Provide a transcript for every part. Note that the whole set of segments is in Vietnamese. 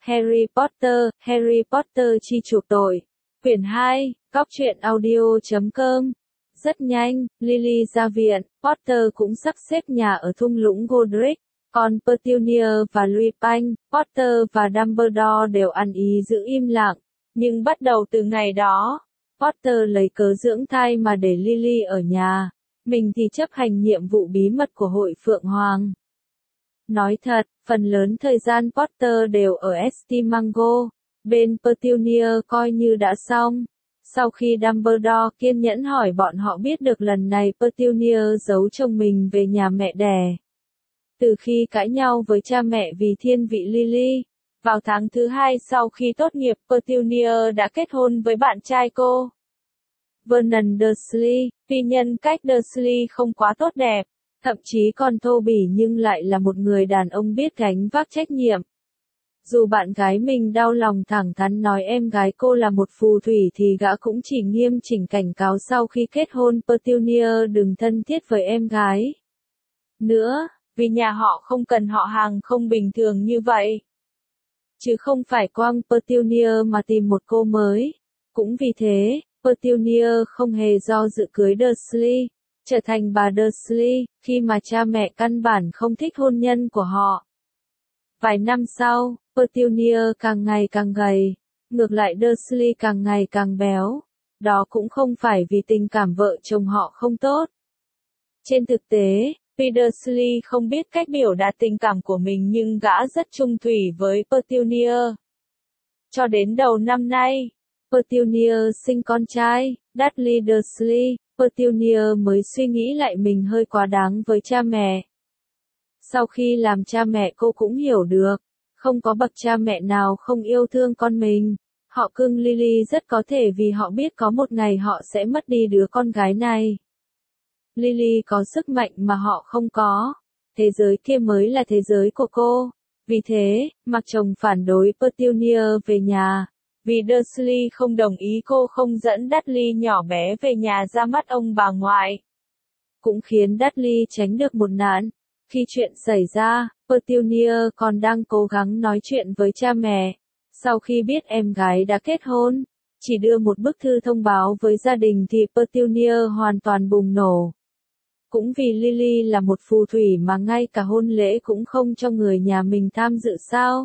Harry Potter chi chuộc tội. Quyển 2, Góc truyện audio.com. Rất nhanh, Lily ra viện, Potter cũng sắp xếp nhà ở thung lũng Godric. Còn Petunia và Lupin, Potter và Dumbledore đều ăn ý giữ im lặng. Nhưng bắt đầu từ ngày đó, Potter lấy cớ dưỡng thai mà để Lily ở nhà. Mình thì chấp hành nhiệm vụ bí mật của hội Phượng Hoàng. Nói thật, phần lớn thời gian Potter đều ở St. Mungo. Bên Petunia coi như đã xong. Sau khi Dumbledore kiên nhẫn hỏi bọn họ biết được lần này Petunia giấu chồng mình về nhà mẹ đẻ. Từ khi cãi nhau với cha mẹ vì thiên vị Lily, vào tháng thứ 2 sau khi tốt nghiệp Petunia đã kết hôn với bạn trai cô. Vernon Dursley, tuy nhân cách Dursley không quá tốt đẹp, thậm chí còn thô bỉ nhưng lại là một người đàn ông biết gánh vác trách nhiệm. Dù bạn gái mình đau lòng thẳng thắn nói em gái cô là một phù thủy thì gã cũng chỉ nghiêm chỉnh cảnh cáo sau khi kết hôn Petunia đừng thân thiết với em gái nữa, vì nhà họ không cần họ hàng không bình thường như vậy. Chứ không phải quang Petunia mà tìm một cô mới. Cũng vì thế, Petunia không hề do dự cưới Dursley, trở thành bà Dursley, khi mà cha mẹ căn bản không thích hôn nhân của họ. Vài năm sau, Petunia càng ngày càng gầy, ngược lại Dursley càng ngày càng béo. Đó cũng không phải vì tình cảm vợ chồng họ không tốt. Trên thực tế, tuy Dursley không biết cách biểu đạt tình cảm của mình nhưng gã rất chung thủy với Petunia. Cho đến đầu năm nay, Petunia sinh con trai, Dudley Dursley, Petunia mới suy nghĩ lại mình hơi quá đáng với cha mẹ. Sau khi làm cha mẹ cô cũng hiểu được, không có bậc cha mẹ nào không yêu thương con mình. Họ cưng Lily rất có thể vì họ biết có một ngày họ sẽ mất đi đứa con gái này. Lily có sức mạnh mà họ không có. Thế giới kia mới là thế giới của cô. Vì thế, mặc chồng phản đối Petunia về nhà. Vì Dursley không đồng ý cô không dẫn Dudley nhỏ bé về nhà ra mắt ông bà ngoại. Cũng khiến Dudley tránh được một nạn. Khi chuyện xảy ra, Petunia còn đang cố gắng nói chuyện với cha mẹ. Sau khi biết em gái đã kết hôn, chỉ đưa một bức thư thông báo với gia đình thì Petunia hoàn toàn bùng nổ. Cũng vì Lily là một phù thủy mà ngay cả hôn lễ cũng không cho người nhà mình tham dự sao?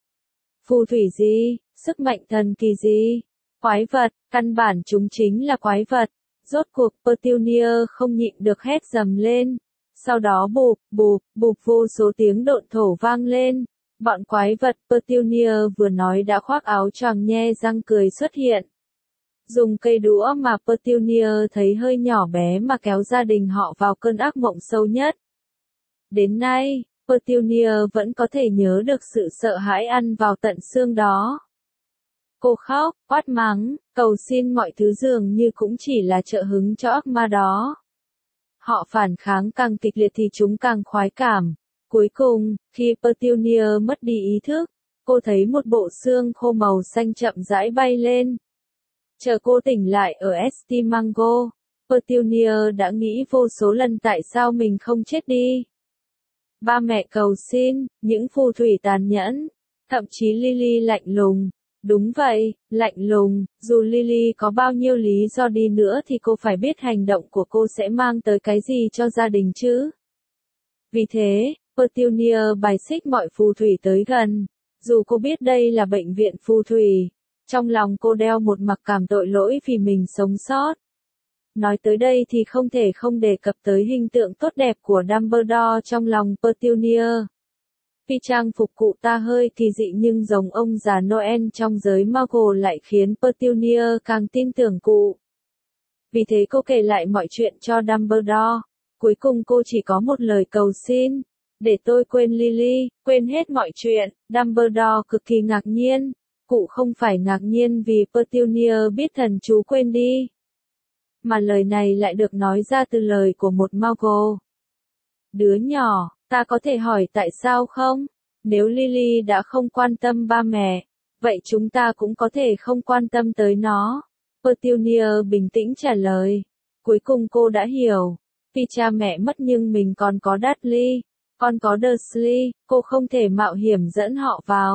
Phù thủy gì? Sức mạnh thần kỳ gì? Quái vật, căn bản chúng chính là quái vật. Rốt cuộc Petunia không nhịn được hét dầm lên. Sau đó bụp, bụp, bụp vô số tiếng độn thổ vang lên. Bọn quái vật Petunia vừa nói đã khoác áo choàng nhe răng cười xuất hiện. Dùng cây đũa mà Petunia thấy hơi nhỏ bé mà kéo gia đình họ vào cơn ác mộng sâu nhất. Đến nay, Petunia vẫn có thể nhớ được sự sợ hãi ăn vào tận xương đó. Cô khóc, quát mắng, cầu xin mọi thứ dường như cũng chỉ là trợ hứng cho ác ma đó. Họ phản kháng càng kịch liệt thì chúng càng khoái cảm. Cuối cùng, khi Petunia mất đi ý thức, cô thấy một bộ xương khô màu xanh chậm rãi bay lên. Chờ cô tỉnh lại ở St. Mungo, Petunia đã nghĩ vô số lần tại sao mình không chết đi. Ba mẹ cầu xin, những phù thủy tàn nhẫn, thậm chí Lily lạnh lùng. Đúng vậy, lạnh lùng, dù Lily có bao nhiêu lý do đi nữa thì cô phải biết hành động của cô sẽ mang tới cái gì cho gia đình chứ. Vì thế, Petunia bài xích mọi phù thủy tới gần. Dù cô biết đây là bệnh viện phù thủy, trong lòng cô đeo một mặc cảm tội lỗi vì mình sống sót. Nói tới đây thì không thể không đề cập tới hình tượng tốt đẹp của Dumbledore trong lòng Petunia. Tuy trang phục cụ ta hơi kỳ dị nhưng giống ông già Noel trong giới Muggle lại khiến Petunia càng tin tưởng cụ. Vì thế cô kể lại mọi chuyện cho Dumbledore. Cuối cùng cô chỉ có một lời cầu xin. Để tôi quên Lily, quên hết mọi chuyện. Dumbledore cực kỳ ngạc nhiên. Cụ không phải ngạc nhiên vì Petunia biết thần chú quên đi. Mà lời này lại được nói ra từ lời của một Muggle. Đứa nhỏ, ta có thể hỏi tại sao không? Nếu Lily đã không quan tâm ba mẹ, vậy chúng ta cũng có thể không quan tâm tới nó. Petunia bình tĩnh trả lời. Cuối cùng cô đã hiểu. Vì cha mẹ mất nhưng mình còn có Dudley, còn có Dursley, cô không thể mạo hiểm dẫn họ vào.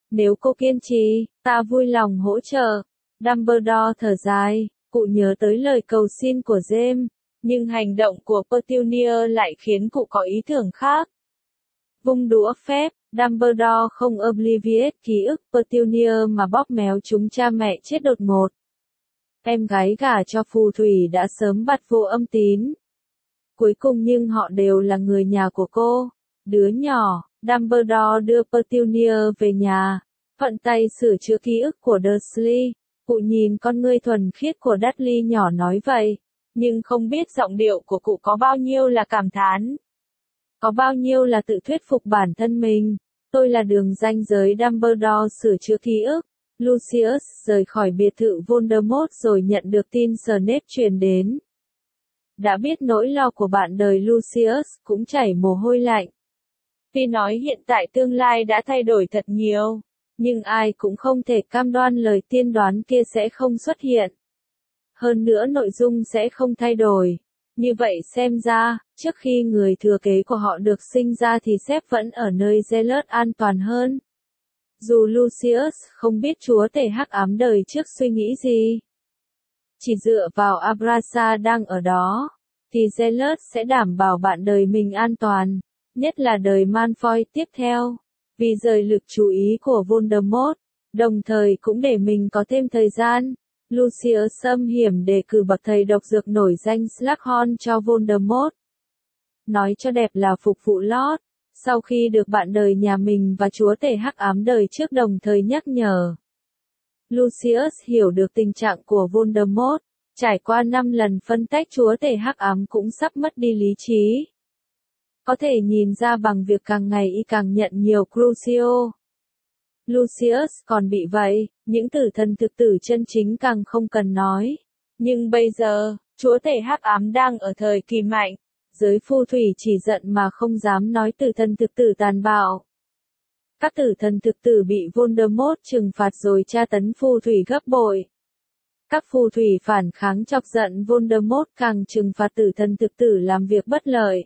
Nếu cô kiên trì, ta vui lòng hỗ trợ. Dumbledore thở dài, cụ nhớ tới lời cầu xin của James, nhưng hành động của Petunia lại khiến cụ có ý tưởng khác. Vung đũa phép, Dumbledore không obliviate ký ức Petunia mà bóp méo chúng cha mẹ chết đột ngột. Em gái gả cho phù thủy đã sớm bặt vô âm tín. Cuối cùng nhưng họ đều là người nhà của cô. Đứa nhỏ, Dumbledore đưa Petunia về nhà, thuận tay sửa chữa ký ức của Dursley. Cụ nhìn con ngươi thuần khiết của Dudley nhỏ nói vậy, nhưng không biết giọng điệu của cụ có bao nhiêu là cảm thán. Có bao nhiêu là tự thuyết phục bản thân mình. Tôi là đường ranh giới. Dumbledore sửa chữa ký ức. Lucius rời khỏi biệt thự Voldemort rồi nhận được tin Snape truyền đến. Đã biết nỗi lo của bạn đời, Lucius cũng chảy mồ hôi lạnh. Tuy nói hiện tại tương lai đã thay đổi thật nhiều, nhưng ai cũng không thể cam đoan lời tiên đoán kia sẽ không xuất hiện. Hơn nữa nội dung sẽ không thay đổi. Như vậy xem ra, trước khi người thừa kế của họ được sinh ra thì Sếp vẫn ở nơi Zealot an toàn hơn. Dù Lucius không biết chúa tể hắc ám đời trước suy nghĩ gì, chỉ dựa vào Abrasa đang ở đó, thì Zealot sẽ đảm bảo bạn đời mình an toàn, nhất là đời Malfoy tiếp theo, vì rời lực chú ý của Voldemort, đồng thời cũng để mình có thêm thời gian. Lucius âm hiểm đề cử bậc thầy độc dược nổi danh Slughorn cho Voldemort. Nói cho đẹp là phục vụ Lord, sau khi được bạn đời nhà mình và chúa tể hắc ám đời trước đồng thời nhắc nhở. Lucius hiểu được tình trạng của Voldemort, trải qua 5 lần phân tách chúa tể hắc ám cũng sắp mất đi lý trí. Có thể nhìn ra bằng việc càng ngày y càng nhận nhiều Crucio. Lucius còn bị vậy, những tử thần thực tử chân chính càng không cần nói. Nhưng bây giờ, chúa tể hắc ám đang ở thời kỳ mạnh. Giới phù thủy chỉ giận mà không dám nói tử thần thực tử tàn bạo. Các tử thần thực tử bị Voldemort trừng phạt rồi tra tấn phù thủy gấp bội. Các phù thủy phản kháng chọc giận Voldemort càng trừng phạt tử thần thực tử làm việc bất lợi.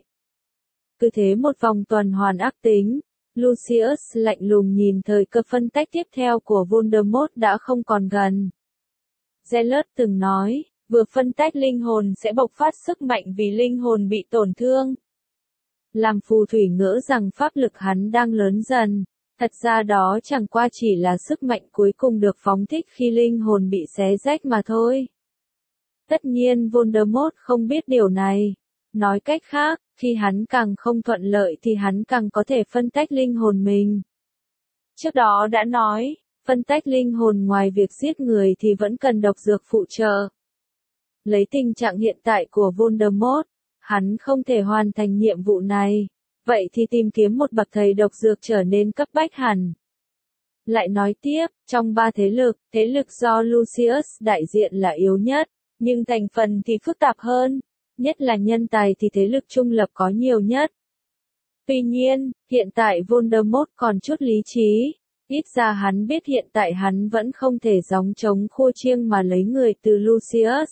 Cứ thế một vòng tuần hoàn ác tính. Lucius lạnh lùng nhìn thời cơ phân tách tiếp theo của Voldemort đã không còn gần. Zealot từng nói, vừa phân tách linh hồn sẽ bộc phát sức mạnh vì linh hồn bị tổn thương. Làm phù thủy ngỡ rằng pháp lực hắn đang lớn dần, thật ra đó chẳng qua chỉ là sức mạnh cuối cùng được phóng thích khi linh hồn bị xé rách mà thôi. Tất nhiên Voldemort không biết điều này. Nói cách khác, khi hắn càng không thuận lợi thì hắn càng có thể phân tách linh hồn mình. Trước đó đã nói, phân tách linh hồn ngoài việc giết người thì vẫn cần độc dược phụ trợ. Lấy tình trạng hiện tại của Voldemort, hắn không thể hoàn thành nhiệm vụ này. Vậy thì tìm kiếm một bậc thầy độc dược trở nên cấp bách hẳn. Lại nói tiếp, trong 3 thế lực do Lucius đại diện là yếu nhất, nhưng thành phần thì phức tạp hơn. Nhất là nhân tài thì thế lực trung lập có nhiều nhất. Tuy nhiên, hiện tại Voldemort còn chút lý trí, ít ra hắn biết hiện tại hắn vẫn không thể gióng trống khua chiêng mà lấy người từ Lucius.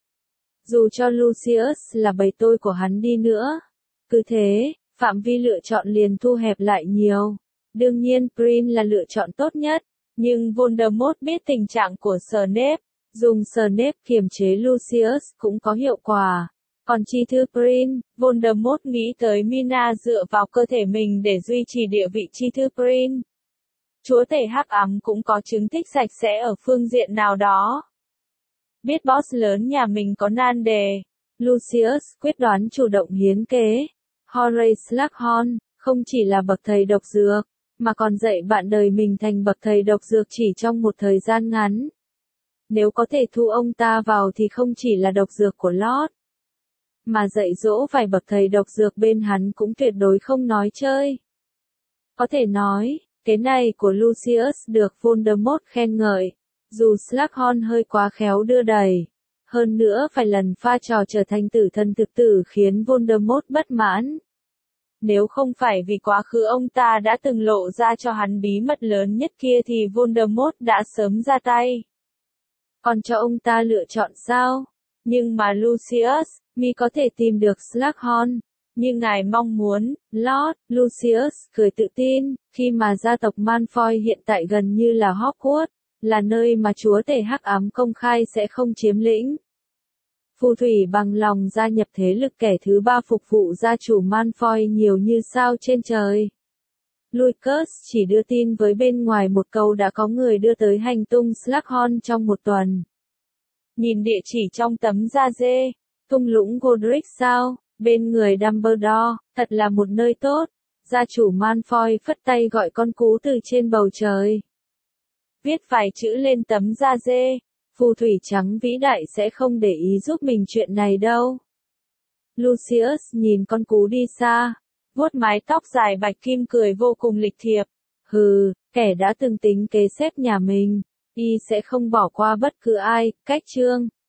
Dù cho Lucius là bầy tôi của hắn đi nữa. Cứ thế, phạm vi lựa chọn liền thu hẹp lại nhiều. Đương nhiên Prin là lựa chọn tốt nhất, nhưng Voldemort biết tình trạng của Snape, dùng Snape kiềm chế Lucius cũng có hiệu quả. Còn chi thư Prin, Voldemort nghĩ tới Mina dựa vào cơ thể mình để duy trì địa vị chi thư Prin. Chúa tể hắc ám cũng có chứng tích sạch sẽ ở phương diện nào đó. Biết boss lớn nhà mình có nan đề, Lucius quyết đoán chủ động hiến kế. Horace Slughorn không chỉ là bậc thầy độc dược, mà còn dạy bạn đời mình thành bậc thầy độc dược chỉ trong một thời gian ngắn. Nếu có thể thu ông ta vào thì không chỉ là độc dược của Lord, mà dạy dỗ vài bậc thầy độc dược bên hắn cũng tuyệt đối không nói chơi. Có thể nói, cái này của Lucius được Voldemort khen ngợi, dù Slughorn hơi quá khéo đưa đẩy. Hơn nữa vài lần pha trò trở thành tử thần thực tử khiến Voldemort bất mãn. Nếu không phải vì quá khứ ông ta đã từng lộ ra cho hắn bí mật lớn nhất kia thì Voldemort đã sớm ra tay. Còn cho ông ta lựa chọn sao? Nhưng mà Lucius, mi có thể tìm được Slughorn. Như ngài mong muốn, Lord, Lucius cười tự tin, khi mà gia tộc Malfoy hiện tại gần như là Hogwarts, là nơi mà chúa tể hắc ám công khai sẽ không chiếm lĩnh. Phù thủy bằng lòng gia nhập thế lực kẻ thứ ba phục vụ gia chủ Malfoy nhiều như sao trên trời. Lucas chỉ đưa tin với bên ngoài một câu đã có người đưa tới hành tung Slughorn trong một tuần. Nhìn địa chỉ trong tấm da dê, thung lũng Godric sao, bên người Dumbledore, thật là một nơi tốt. Gia chủ Malfoy phất tay gọi con cú từ trên bầu trời. Viết vài chữ lên tấm da dê, phù thủy trắng vĩ đại sẽ không để ý giúp mình chuyện này đâu. Lucius nhìn con cú đi xa, vuốt mái tóc dài bạch kim cười vô cùng lịch thiệp. Hừ, kẻ đã từng tính kế xếp nhà mình, y sẽ không bỏ qua bất cứ ai, cách chương.